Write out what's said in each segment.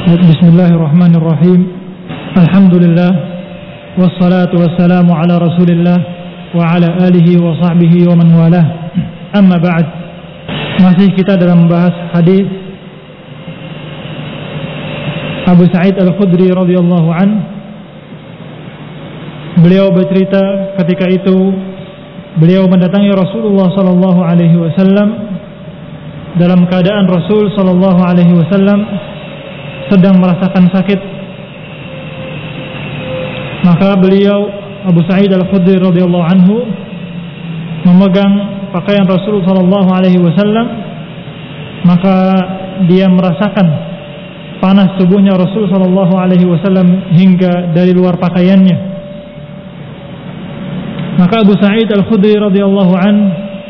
Bismillahirrahmanirrahim. Alhamdulillah wassalatu wassalamu ala Rasulillah wa ala alihi wa sahbihi wa man walah. Amma ba'd. Masih kita dalam membahas hadis Abu Sa'id Al-Khudri radhiyallahu an. Beliau bercerita ketika itu beliau mendatangi Rasulullah sallallahu alaihi wasallam dalam keadaan Rasul sallallahu alaihi wasallam sedang merasakan sakit. Maka beliau Abu Sa'id Al-Khudri radhiyallahu anhu memegang pakaian Rasul sallallahu alaihi wasallam, maka dia merasakan panas tubuhnya Rasul sallallahu alaihi wasallam hingga dari luar pakaiannya. Maka Abu Sa'id Al-Khudri radhiyallahu anhu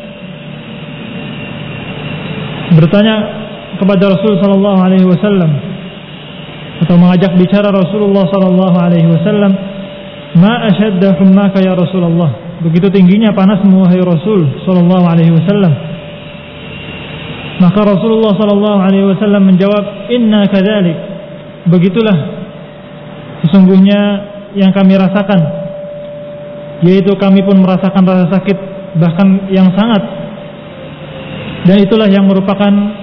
bertanya kepada Rasul sallallahu alaihi wasallam, atau mengajak bicara Rasulullah sallallahu alaihi wasallam, "Ma ashadda hummaka ya Rasulullah?" Begitu tingginya panasmu wahai Rasul sallallahu alaihi wasallam. Maka Rasulullah sallallahu alaihi wasallam menjawab, "Inna kadzalik." Begitulah sesungguhnya yang kami rasakan, yaitu kami pun merasakan rasa sakit bahkan yang sangat. Dan itulah yang merupakan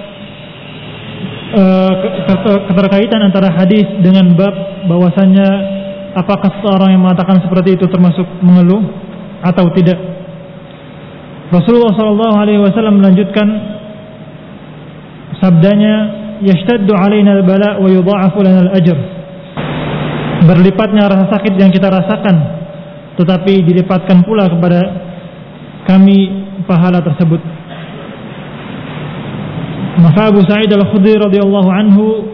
keterkaitan antara hadis dengan bab bahwasannya apakah seorang yang mengatakan seperti itu termasuk mengeluh atau tidak. Rasulullah sallallahu alaihi wasallam melanjutkan sabdanya, "Yashtaddu alaina al-bala wa yudha'afu lana al-ajr." Berlipatnya rasa sakit yang kita rasakan, tetapi dilipatkan pula kepada kami pahala tersebut. Maka Abu Sa'id Al-Khudri radhiyallahu anhu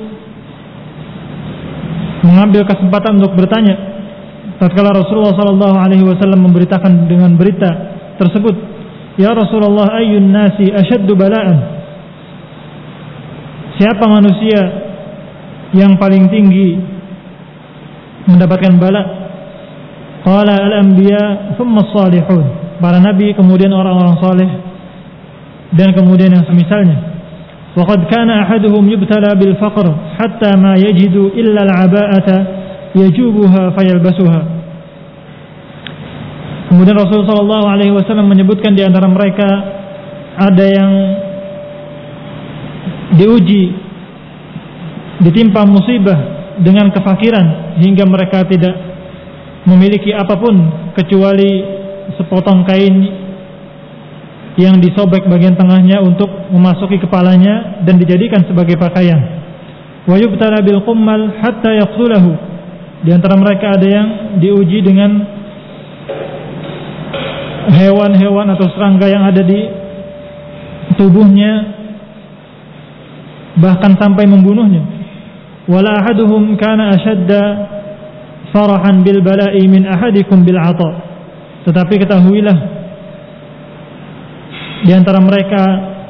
mengambil kesempatan untuk bertanya tatkala Rasulullah sallallahu alaihi wasallam memberitakan dengan berita tersebut, "Ya Rasulullah, ayyun nasi ashaddu bala'an?" Siapa manusia yang paling tinggi mendapatkan bala? Qala al-anbiya thumma as-salihun. Para nabi, kemudian orang-orang saleh, dan kemudian yang semisalnya. وقد كان أحدهم يبتلى بالفقر حتى ما يجد إلا العباءة يجوبها فيلبسها. Kemudian Rasulullah sallallahu alaihi wasallam menyebutkan di antara mereka ada yang diuji, ditimpa musibah dengan kefakiran hingga mereka tidak memiliki apapun kecuali sepotong kain yang disobek bagian tengahnya untuk memasuki kepalanya dan dijadikan sebagai pakaian. Wa yubtala bil qummal hatta yaqtulahu. Di antara mereka ada yang diuji dengan hewan-hewan atau serangga yang ada di tubuhnya, bahkan sampai membunuhnya. Wala ahaduhum kana ashadda farahan bil bala'i min ahadikum bil 'ata. Tetapi ketahuilah, di antara mereka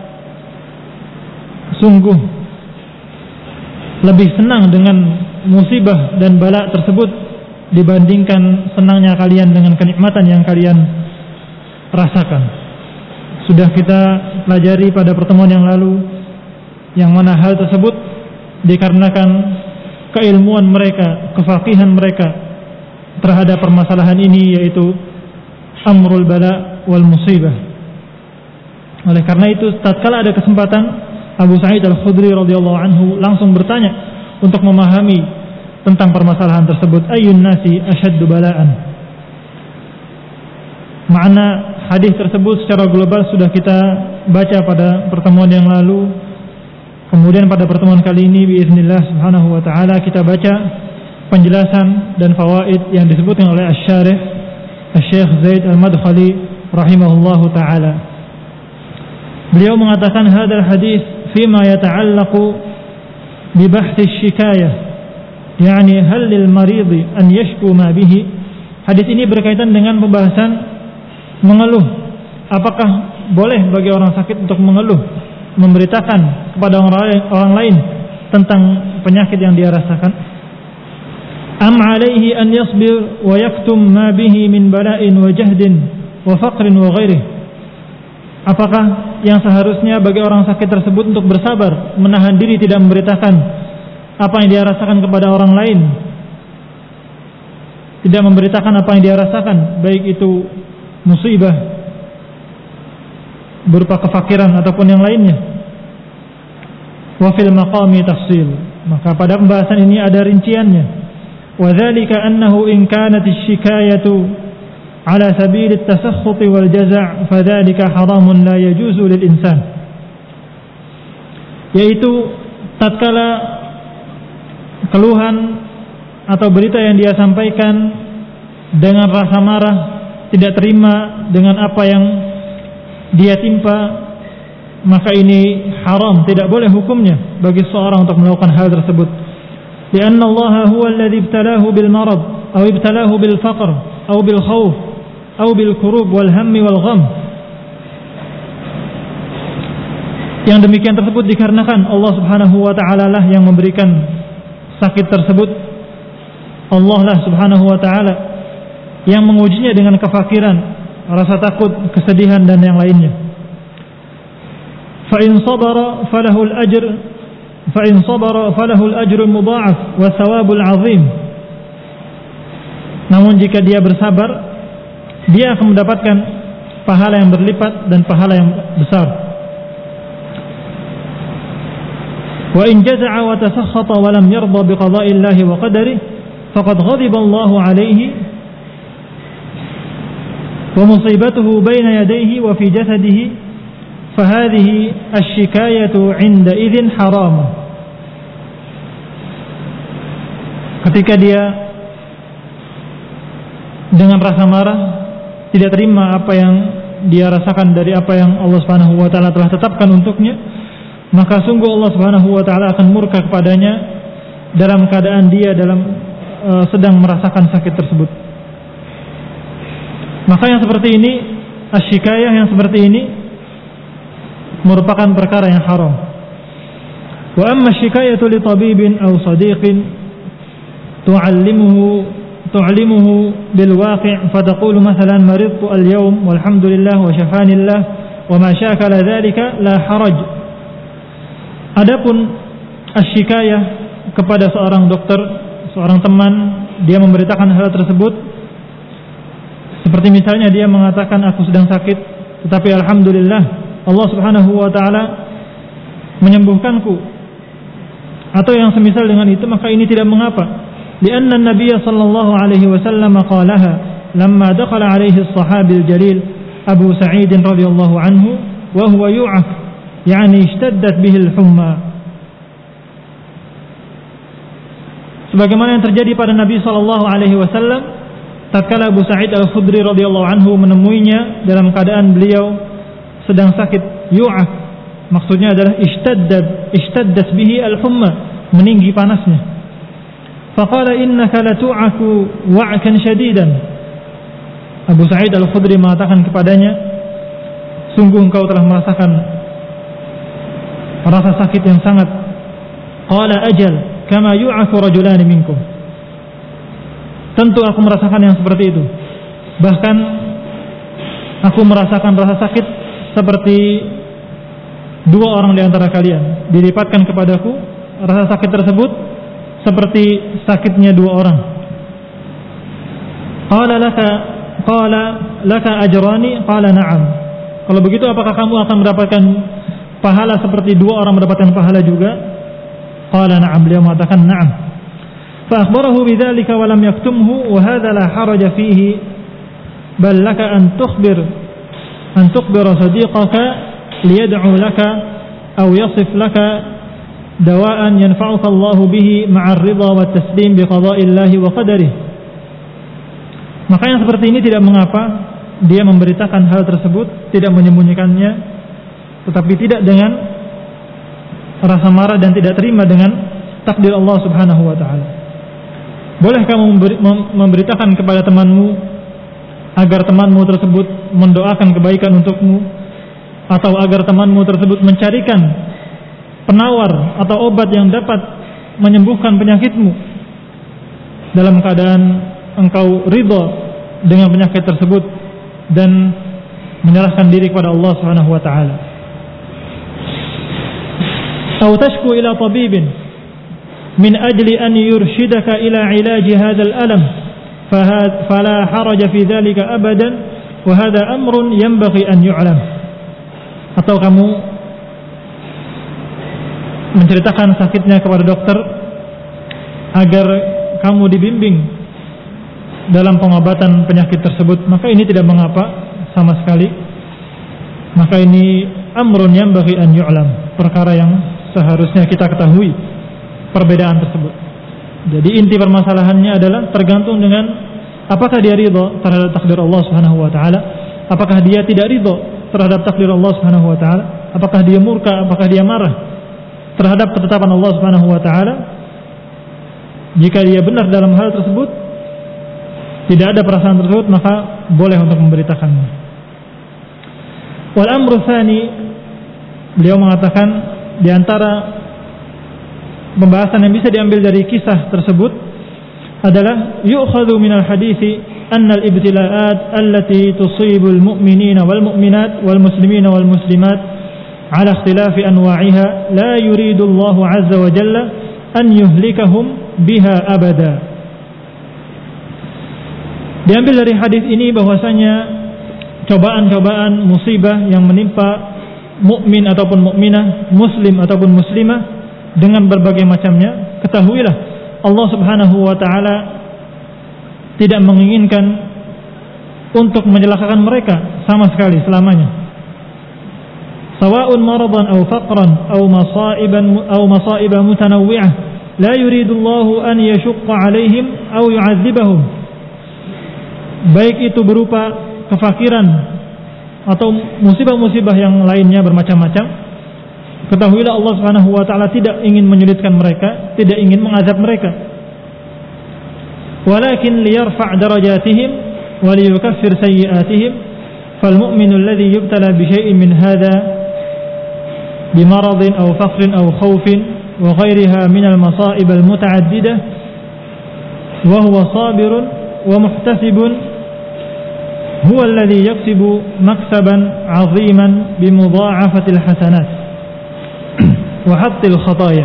sungguh lebih senang dengan musibah dan bala tersebut dibandingkan senangnya kalian dengan kenikmatan yang kalian rasakan. Sudah kita pelajari pada pertemuan yang lalu, yang mana hal tersebut dikarenakan keilmuan mereka, kefaqihan mereka terhadap permasalahan ini, yaitu amrul bala wal musibah. Oleh karena itu, tatkala ada kesempatan, Abu Sa'id Al-Khudri radhiyallahu anhu langsung bertanya untuk memahami tentang permasalahan tersebut. Ayyun nasi ashaddu bala'an. Makna hadis tersebut secara global sudah kita baca pada pertemuan yang lalu. Kemudian pada pertemuan kali ini biiznillah subhanahu wa ta'ala kita baca penjelasan dan fawaid yang disebutkan oleh Asy-Syarih Asy-Syaikh Zaid Al-Madkhali rahimahullahu ta'ala. Beliau mengatakan hadal hadis fima yata'allaqu bi bahthi syikayah, yani hal lil maridi an yashku ma bihi. Hadis ini berkaitan dengan pembahasan mengeluh. Apakah boleh bagi orang sakit untuk mengeluh, memberitakan kepada orang lain tentang penyakit yang dia rasakan? Am alaihi an yasbir wa yaktum ma bihi min bala'in wa jahdin wa faqrin wa ghairihi. Apakah yang seharusnya bagi orang sakit tersebut untuk bersabar, menahan diri tidak memberitakan apa yang dia rasakan kepada orang lain, tidak memberitakan apa yang dia rasakan, baik itu musibah berupa kefakiran ataupun yang lainnya. Wa fil maqami tafsil, maka pada pembahasan ini ada rinciannya. Wa dzalika annahu in kanat asy-shikayatu ala sabil at-tasakhut wal jaz', fadzalika haramun la yajuzu lil insan. Yaitu tatkala keluhan atau berita yang dia sampaikan dengan rasa marah, tidak terima dengan apa yang dia timpa, maka ini haram, tidak boleh hukumnya bagi seorang untuk melakukan hal tersebut. Karena Allah huwa alladhi ibtalahu bil marad, atau ibtalahu bil faqr, atau bil khauf, atau bil kurub wal hammi wal gham. Yang demikian tersebut dikarenakan Allah Subhanahu wa taala lah yang memberikan sakit tersebut. Allah lah Subhanahu wa taala yang mengujinya dengan kefakiran, rasa takut, kesedihan dan yang lainnya. Fa in sabara falahu al-ajr, fa in sabara falahu al-ajru al-mudha'af wa thawabul 'azim. Namun jika dia bersabar, dia akan mendapatkan pahala yang berlipat dan pahala yang besar. Wa in jaza'a wa tasakhata wa lam yarda bi qada'i Allah wa qadarihi faqad ghadiba Allah 'alayhi wa musibatuhu bayna yadayhi wa fi jasadihi fa hadhihi asy-shikayatu 'inda idzin haram. Ketika dia dengan rasa marah, tidak terima apa yang dia rasakan dari apa yang Allah Subhanahu wa taala telah tetapkan untuknya, maka sungguh Allah Subhanahu wa taala akan murka kepadanya dalam keadaan dia sedang merasakan sakit tersebut. Maka yang seperti ini, asyikayah yang seperti ini merupakan perkara yang haram. Wa amma asyikayatu li tabibin aw sadiqin tu'allimuhu bil waqi' fa taqulu mathalan maridtu al-yawm walhamdulillah wa shafani Allah wa ma shakala dhalika la haraj. Adapun asyikayah kepada seorang dokter, seorang teman, dia memberitakan hal tersebut, seperti misalnya dia mengatakan aku sedang sakit, tetapi alhamdulillah Allah Subhanahu wa taala menyembuhkanku, atau yang semisal dengan itu, maka ini tidak mengapa. Lianna an-nabiy sallallahu alaihi wasallam qalaha lamma dakhala alaihi as-sahabi al-jalil Abu Sa'id radhiyallahu anhu wa huwa yu'af, yani ishtaddat bihi al-humma. Sebagaimana yang terjadi pada Nabi sallallahu alaihi wasallam tatkala Abu Sa'id Al-Khudri radhiyallahu anhu menemuinya dalam keadaan beliau sedang sakit, yu'af, maksudnya adalah ishtaddat bihi al-humma, meninggi panasnya. Faqala innaka la tu'aku wa'kan shadidan. Abu Sa'id Al-Khudri mengatakan kepadanya, sungguh engkau telah merasakan rasa sakit yang sangat. Qala ajal kama yu'aku rajulani minkum. Tentu aku merasakan yang seperti itu. Bahkan aku merasakan rasa sakit seperti dua orang di antara kalian. Dilipatkan kepadaku rasa sakit tersebut seperti sakitnya dua orang. Qala laka ajrani? Qala na'am. Kalau begitu apakah kamu akan mendapatkan pahala seperti dua orang mendapatkan pahala juga? Qala na'am, beliau mengatakan na'am. Fa akhbarahu bidzalika wa lam yaktumhu wa hadha la haraja fihi bal laka an tukhbira sadiqaka liyad'u laka aw yasif laka dawaan yanfa'uka Allah bihi ma'a ar-ridha wa at-taslim bi qada'illahi wa qadarihi. Maka yang seperti ini tidak mengapa dia memberitakan hal tersebut, tidak menyembunyikannya, tetapi tidak dengan rasa marah dan tidak terima dengan takdir Allah Subhanahu wa taala. Boleh kamu memberitakan kepada temanmu agar temanmu tersebut mendoakan kebaikan untukmu, atau agar temanmu tersebut mencarikan penawar atau obat yang dapat menyembuhkan penyakitmu dalam keadaan engkau ridha dengan penyakit tersebut dan menyerahkan diri kepada Allah Subhanahu wa taala. Atau tashku ila tabibin min ajli an yurshidaka ila ilaji hadzal alam fala haraja fi dzalika abadan wa hadza amrun yanbaghi an yu'lam. Atau kamu menceritakan sakitnya kepada dokter agar kamu dibimbing dalam pengobatan penyakit tersebut, maka ini tidak mengapa sama sekali. Maka ini amrun yanbaghi an yu'lam, perkara yang seharusnya kita ketahui perbedaan tersebut. Jadi inti permasalahannya adalah tergantung dengan apakah dia ridha terhadap takdir Allah Subhanahu wa taala, apakah dia tidak ridha terhadap takdir Allah Subhanahu wa taala, apakah dia murka, apakah dia marah terhadap ketetapan Allah Subhanahu wa taala. Jika dia benar dalam hal tersebut, tidak ada perasaan tersebut, maka boleh untuk memberitakannya. Wal amru tsani, beliau mengatakan di antara pembahasan yang bisa diambil dari kisah tersebut adalah yu'khadhu minal hadithi anna al-ibtila'at allati tusibul mu'minina wal mu'minat wal muslimina wal muslimat ala ikhtilafi anwa'iha la yuridu Allah azza wa jalla an yuhlikahum biha abada. Diambil dari hadis ini bahwasanya cobaan-cobaan musibah yang menimpa mukmin ataupun mukminah, muslim ataupun muslimah dengan berbagai macamnya, ketahuilah Allah Subhanahu wa taala tidak menginginkan untuk mencelakakan mereka sama sekali selamanya. Sawa'un maradan aw faqran aw masaiban mutanawwi'ah la yuridu Allah an yashqa 'alaihim aw yu'adzibahum. Baik itu berupa kefakiran atau musibah-musibah yang lainnya bermacam-macam, ketahuilah Allah Subhanahu wa taala tidak ingin menyulitkan mereka, tidak ingin mengazab mereka. Walakin liyarfa' darajatihim wa liyukaffir sayyi'atihim. Fal mu'minu alladhi yubtala bi syai'in min hadha bi maradin aw faqrin aw khawfin wa ghayriha min al masa'ib al muta'addidah wa huwa sabirun wa muhtasibun huwa alladhi yaksubu maksaban 'aziman bi mudha'afati al hasanat wa hattil khataya.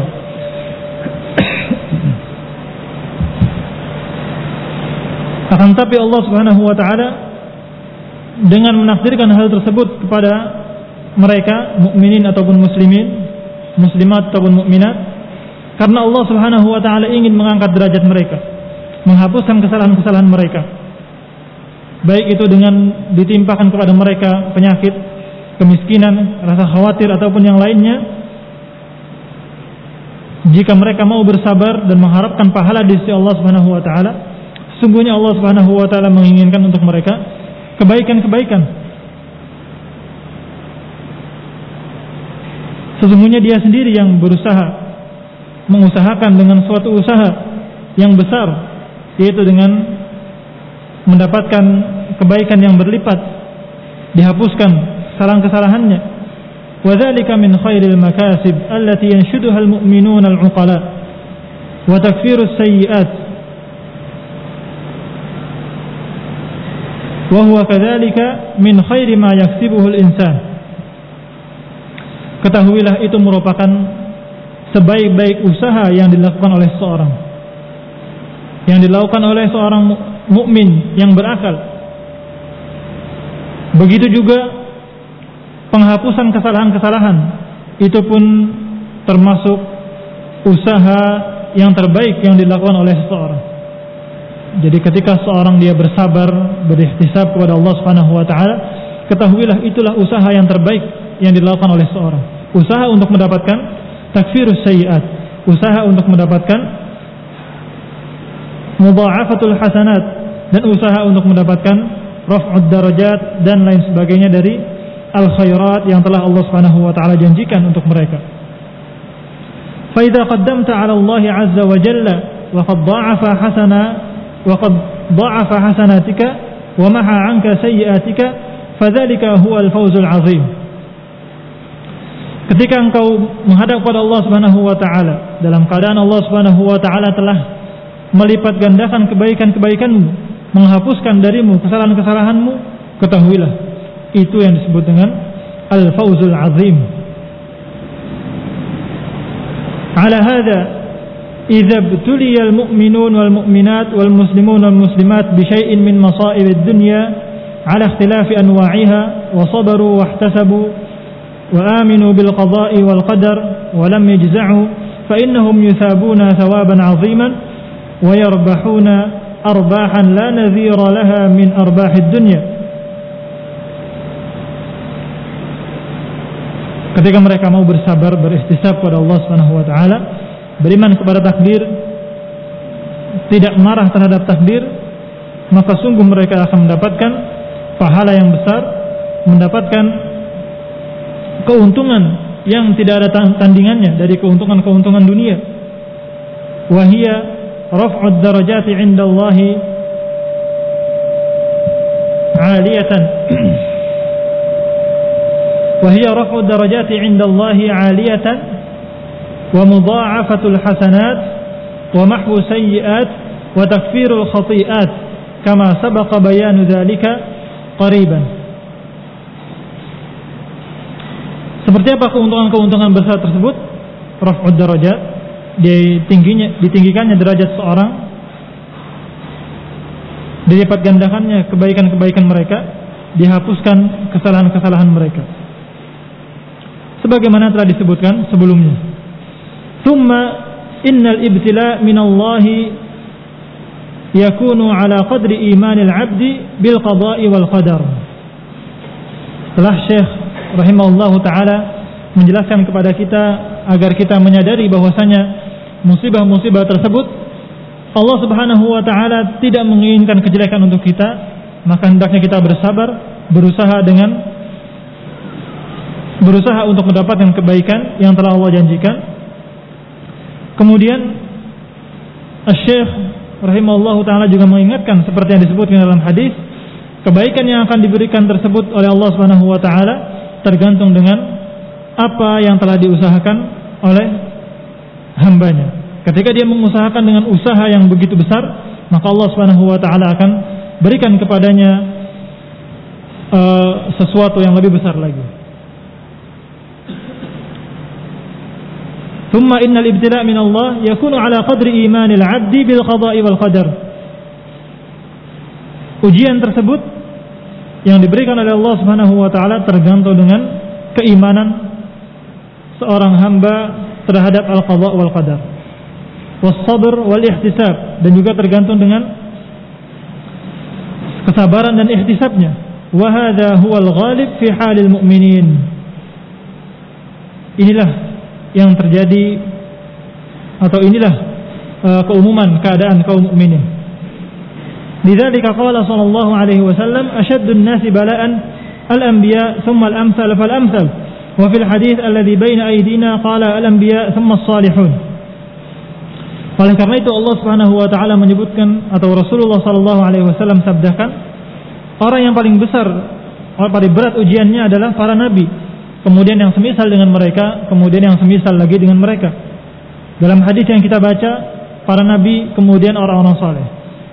Akan tapi Allah Subhanahu wa taala dengan menakdirkan hal tersebut kepada mereka mukminin ataupun muslimin, muslimat ataupun mukminat, karena Allah Subhanahu wa taala ingin mengangkat derajat mereka, menghapuskan kesalahan-kesalahan mereka. Baik itu dengan ditimpakan kepada mereka penyakit, kemiskinan, rasa khawatir ataupun yang lainnya. Jika mereka mau bersabar dan mengharapkan pahala di sisi Allah Subhanahu wa taala, sungguhnya Allah Subhanahu wa taala menginginkan untuk mereka kebaikan-kebaikan. Sesungguhnya dia sendiri yang berusaha mengusahakan dengan suatu usaha yang besar, yaitu dengan mendapatkan kebaikan yang berlipat, dihapuskan kesalahan-kesalahannya. Wadzalika min khairil makasib allati yanshuduha al-mu'minuna al-'uqala wa takfirus sayyi'at wa huwa kadzalika min khairi ma yaksibuhu al-insan. Ketahuilah itu merupakan sebaik-baik usaha yang dilakukan oleh seorang, yang dilakukan oleh seorang mukmin yang berakal. Begitu juga penghapusan kesalahan-kesalahan, itu pun termasuk usaha yang terbaik yang dilakukan oleh seseorang. Jadi ketika seorang dia bersabar, berikhtisab kepada Allah Subhanahu wa taala, ketahuilah itulah usaha yang terbaik yang dilakukan oleh seorang. Usaha untuk mendapatkan takfirus sayyi'at, usaha untuk mendapatkan mudha'afatul hasanat, dan usaha untuk mendapatkan raf'ud darajat dan lain sebagainya dari al-khairat yang telah Allah Subhanahu wa taala janjikan untuk mereka. Fa idza qaddamta 'ala Allah 'azza wa jalla wa qad dha'afa hasanatika wa maha 'anka sayyi'atika fadzalika huwa al-fawzul 'azim. Ketika engkau menghadap kepada Allah Subhanahu wa taala dalam keadaan Allah Subhanahu wa taala telah melipat gandakan kebaikan-kebaikanmu, menghapuskan darimu kesalahan-kesalahanmu, ketahuilah itu yang disebut dengan al-fawzul azim. Ala hadza idza btuliyal mu'minun wal mu'minat wal muslimun wal muslimat bi syai'in min masa'ibid dunya ala ikhtilafi anwa'iha wa sabaru wa ihtasabu wa aminu bil qada'i wal qadar wa lam yajza'u fa innahum yuthabuna thawaban 'aziman wa yarbahuna arbahan la nadhira laha min arbahid dunya. Ketika mereka mau bersabar, beristisab kepada Allah Subhanahu wa taala, beriman kepada takdir, tidak marah terhadap takdir, maka sungguh mereka akan mendapatkan pahala yang besar, mendapatkan keuntungan yang tidak ada tandingannya dari keuntungan-keuntungan dunia. Wa hiya raf'ud darajati 'inda Allah 'aliyatan. Wa hiya raf'ud darajati 'inda Allah 'aliyatan wa mudha'afatul hasanat wa mahwu sayyi'at wa takfirul khati'at kama sabaqa bayanu dzalika qariban. Seperti apa keuntungan-keuntungan besar tersebut? Raf'ud darajat, ditinggikannya derajat seorang, dilipat gandakannya kebaikan-kebaikan mereka, dihapuskan kesalahan-kesalahan mereka. Sebagaimana telah disebutkan sebelumnya. Thumma innal ibtila minallahi yakunu ala qadri imanil abdi bil qada'i wal qadar. Telah Syekh rahimahullahu taala menjelaskan kepada kita agar kita menyadari bahwasanya musibah-musibah tersebut Allah Subhanahu wa taala tidak menginginkan kejelekan untuk kita, maka hendaknya kita bersabar, berusaha untuk mendapatkan kebaikan yang telah Allah janjikan. Kemudian Syekh rahimahullahu taala juga mengingatkan seperti yang disebutkan dalam hadis, kebaikan yang akan diberikan tersebut oleh Allah Subhanahu wa taala tergantung dengan apa yang telah diusahakan oleh hambanya. Ketika dia mengusahakan dengan usaha yang begitu besar, maka Allah Subhanahu wa taala akan berikan kepadanya sesuatu yang lebih besar lagi. Thumma innal ibtila' min Allah yakunu ala qadri imanil 'abdi bil qada'i wal qadar. Ujian tersebut yang diberikan oleh Allah Subhanahu wa taala tergantung dengan keimanan seorang hamba terhadap al-qada' wal qadar. Was sabr wal ihtisab, dan juga tergantung dengan kesabaran dan ihtisabnya. Wa hadha huwal ghalib fi halil mu'minin. Inilah yang terjadi, atau inilah keumuman keadaan kaum mukminin. Lidzalika qala sallallahu alaihi wasallam asyaddun nasi bala'an al-anbiya thumma al-amsal fal-amsal. Wa fil hadits alladhi baina aydina qala al-anbiya thumma as-salihun. Oleh karena itu Allah Subhanahu wa taala menyebutkan, atau Rasulullah sallallahu alaihi wasallam sabdakan, orang yang paling besar, paling berat ujiannya adalah para nabi, kemudian yang semisal dengan mereka, kemudian yang semisal lagi dengan mereka. Dalam hadis yang kita baca, para nabi, kemudian orang-orang saleh.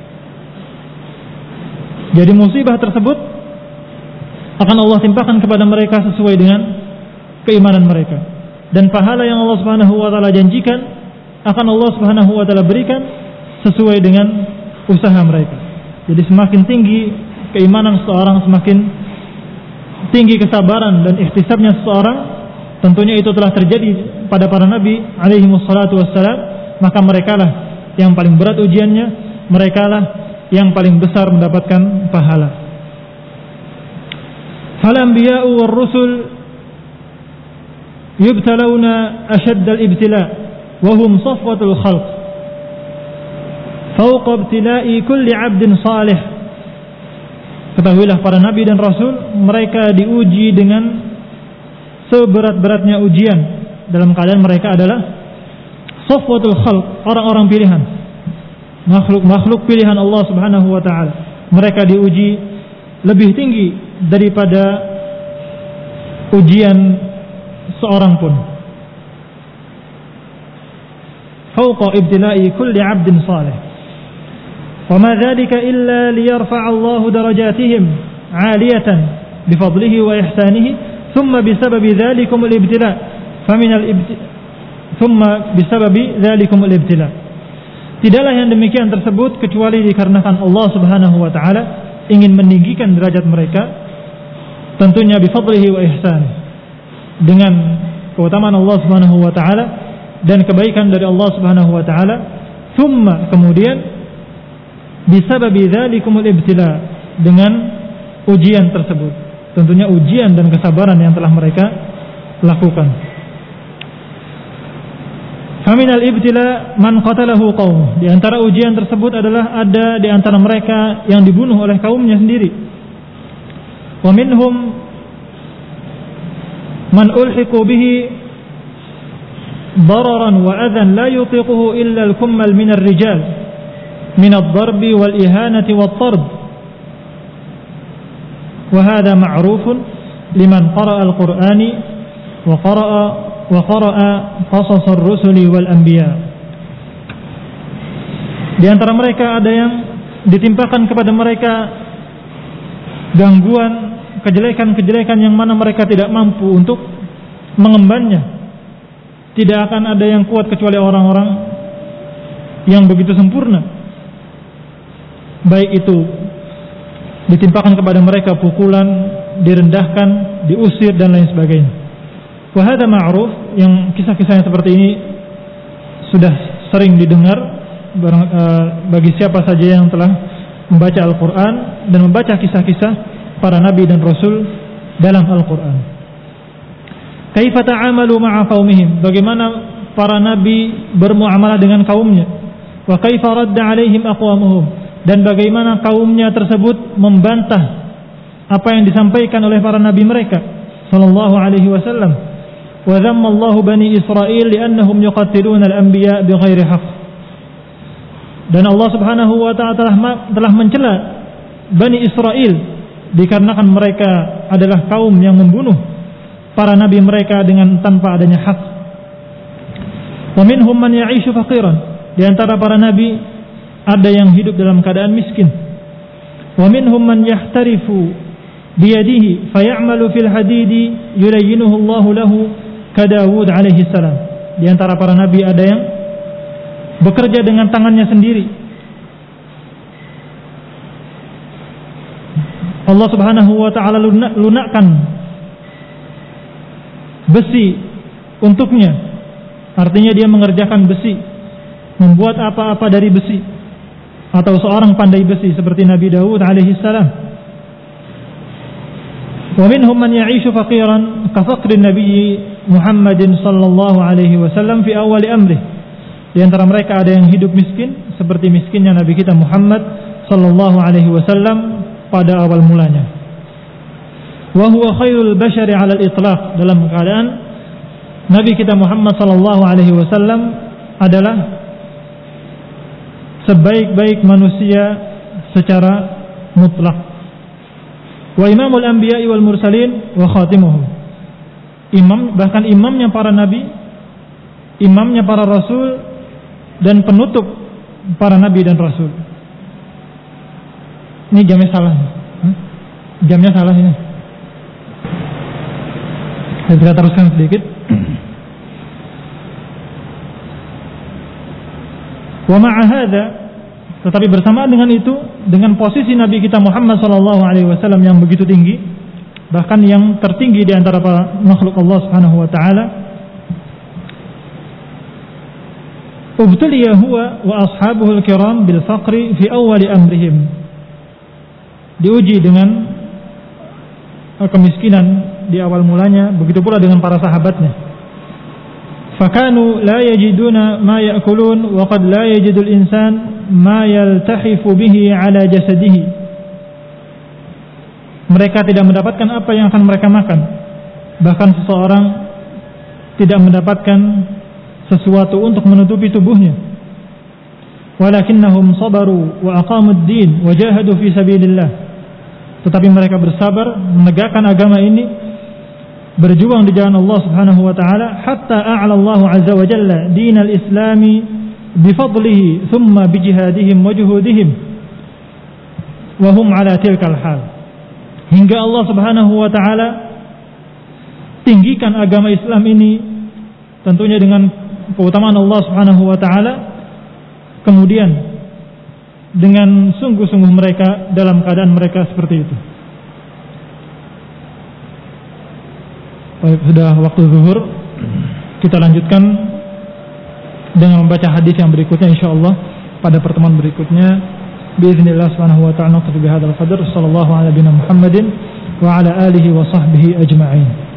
Jadi musibah tersebut akan Allah timpakan kepada mereka sesuai dengan keimanan mereka, dan pahala yang Allah Subhanahu wa taala janjikan akan Allah Subhanahu wa taala berikan sesuai dengan usaha mereka. Jadi semakin tinggi keimanan seseorang, semakin tinggi kesabaran dan ihtisabnya seseorang, tentunya itu telah terjadi pada para nabi alaihi wassalatu wassalam, maka merekalah yang paling berat ujiannya, merekalah yang paling besar mendapatkan pahala. Fal anbiya'u war rusul yubtalawna ashaddal ibtila' wa hum safwatul khalq fawqa ibtila'i kulli 'abdin salih. Ketahuilah para nabi dan rasul, mereka diuji dengan seberat-beratnya ujian, dalam keadaan mereka adalah safwatul khalq, orang-orang pilihan, makhluk pilihan Allah Subhanahu wa taala. Mereka diuji lebih tinggi daripada ujian seorang pun. Fawqa ibtila'i kulli 'abdin salih. وما ذلك إلا ليرفع الله درجاتهم عالية بفضله وإحسانه ثم بسبب ذلكم الابتلاء thumma bisababi dzalikumul ibtila. Tidaklah yang demikian tersebut kecuali dikarenakan Allah Subhanahu wa taala ingin meninggikan derajat mereka, tentunya bifadlihi wa ihsan, dengan keutamaan Allah Subhanahu wa taala dan kebaikan dari Allah Subhanahu wa taala. Thumma, kemudian bisababi dzalikumul ibtila, dengan ujian tersebut, tentunya ujian dan kesabaran yang telah mereka lakukan. Faminal ibtila man qatalahu qaum, di antara ujian tersebut adalah ada di antara mereka yang dibunuh oleh kaumnya sendiri. Wa minhum man ulhiqu bihi dararan wa adhan la yutiquhu illa al-kummal min ar-rijal min ad-darbi wal ihanati wat tard. Wa hadha ma'rufun liman qara'a al-Qur'ani wa qara'a qasas ar-rusuli wal anbiya. Di antara mereka ada yang ditimpakan kepada mereka gangguan, kejelekan-kejelekan yang mana mereka tidak mampu untuk mengembannya. Tidak akan ada yang kuat kecuali orang-orang yang begitu sempurna. Baik itu ditimpakan kepada mereka pukulan, direndahkan, diusir dan lain sebagainya. Wa hadza ma'ruf, yang kisah-kisah yang seperti ini sudah sering didengar bagi siapa saja yang telah membaca Al-Quran dan membaca kisah-kisah para nabi dan rasul dalam Al-Quran. Kaifa ta'amalu ma'a qaumihim, bagaimana para nabi bermuamalah dengan kaumnya. Wa kaifa radda 'alaihim aqwamuhum, dan bagaimana kaumnya tersebut membantah apa yang disampaikan oleh para nabi mereka sallallahu alaihi wasallam. Wa dhamma Allah bani Israil li'annahum yuqatiluna al-anbiya bighairi haqq. Dan Allah Subhanahu wa taala telah mencela Bani Israil dikarenakan mereka adalah kaum yang membunuh para nabi mereka dengan tanpa adanya hak. Wa minhum man ya'ishu faqiran, di antara para nabi ada yang hidup dalam keadaan miskin. Wa minhum man yahtarifu biyadihi fayamalu fil hadidi yulayyinuhu Allah lahu ka Daud alaihi salam. Di antara para nabi ada yang bekerja dengan tangannya sendiri. Allah Subhanahu wa taala lunakkan besi untuknya. Artinya dia mengerjakan besi, membuat apa-apa dari besi, atau seorang pandai besi seperti Nabi Daud alaihi salam. Wa minhum man ya'ishu faqiran ka faqri Nabi Muhammadin sallallahu alaihi wasallam fi awal amrih. Di antara mereka ada yang hidup miskin seperti miskinnya Nabi kita Muhammad sallallahu alaihi wasallam pada awal mulanya. Wa huwa khairul bashari 'ala al-itlaq, dalam keadaan Nabi kita Muhammad sallallahu alaihi wasallam adalah sebaik-baik manusia secara mutlak. Wa imamul anbiya'i wal mursalin wa khatimuhum. Imam, bahkan imamnya para nabi, imamnya para rasul, dan penutup para nabi dan rasul. Ini jamnya salah. Jamnya salah ini. Saya bisa teruskan sedikit. Wa ma'a hadza, tetapi bersamaan dengan itu, dengan posisi Nabi kita Muhammad sallallahu alaihi wasallam yang begitu tinggi, bahkan yang tertinggi di antara para makhluk Allah Subhanahu wa taala, ubtuliya huwa wa ashabuhu al-kiram bil faqri fi awwal amrihim. Diuji dengan kemiskinan di awal mulanya, begitu pula dengan para sahabatnya. Fakanu la yajiduna ma ya'kulun wa qad la yajidul insan ma yaltahifu bihi ala jasadihi. Mereka tidak mendapatkan apa yang akan mereka makan. Bahkan seseorang tidak mendapatkan sesuatu untuk menutupi tubuhnya. Walakinnahum sabaru wa aqamud din wa jahadu fi sabilillah. Tetapi mereka bersabar menegakkan agama ini, berjuang di jalan Allah Subhanahu wa taala, hatta a'la Allah azza wa jalla dinal islami bifadlihi thumma bijihadihim wa juhudihim wa hum ala tilkal hal. Hingga Allah Subhanahu wa taala tinggikan agama Islam ini tentunya dengan keutamaan Allah Subhanahu wa taala, kemudian dengan sungguh-sungguh mereka dalam keadaan mereka seperti itu. Baik, sudah waktu zuhur. Kita lanjutkan dengan membaca hadis yang berikutnya insyaallah pada pertemuan berikutnya. Biiznillah subhanahu wa ta'ala. Naqti bihadzal qadar. Sallallahu ala nabiyina Muhammadin wa ala alihi wa sahbihi ajma'in.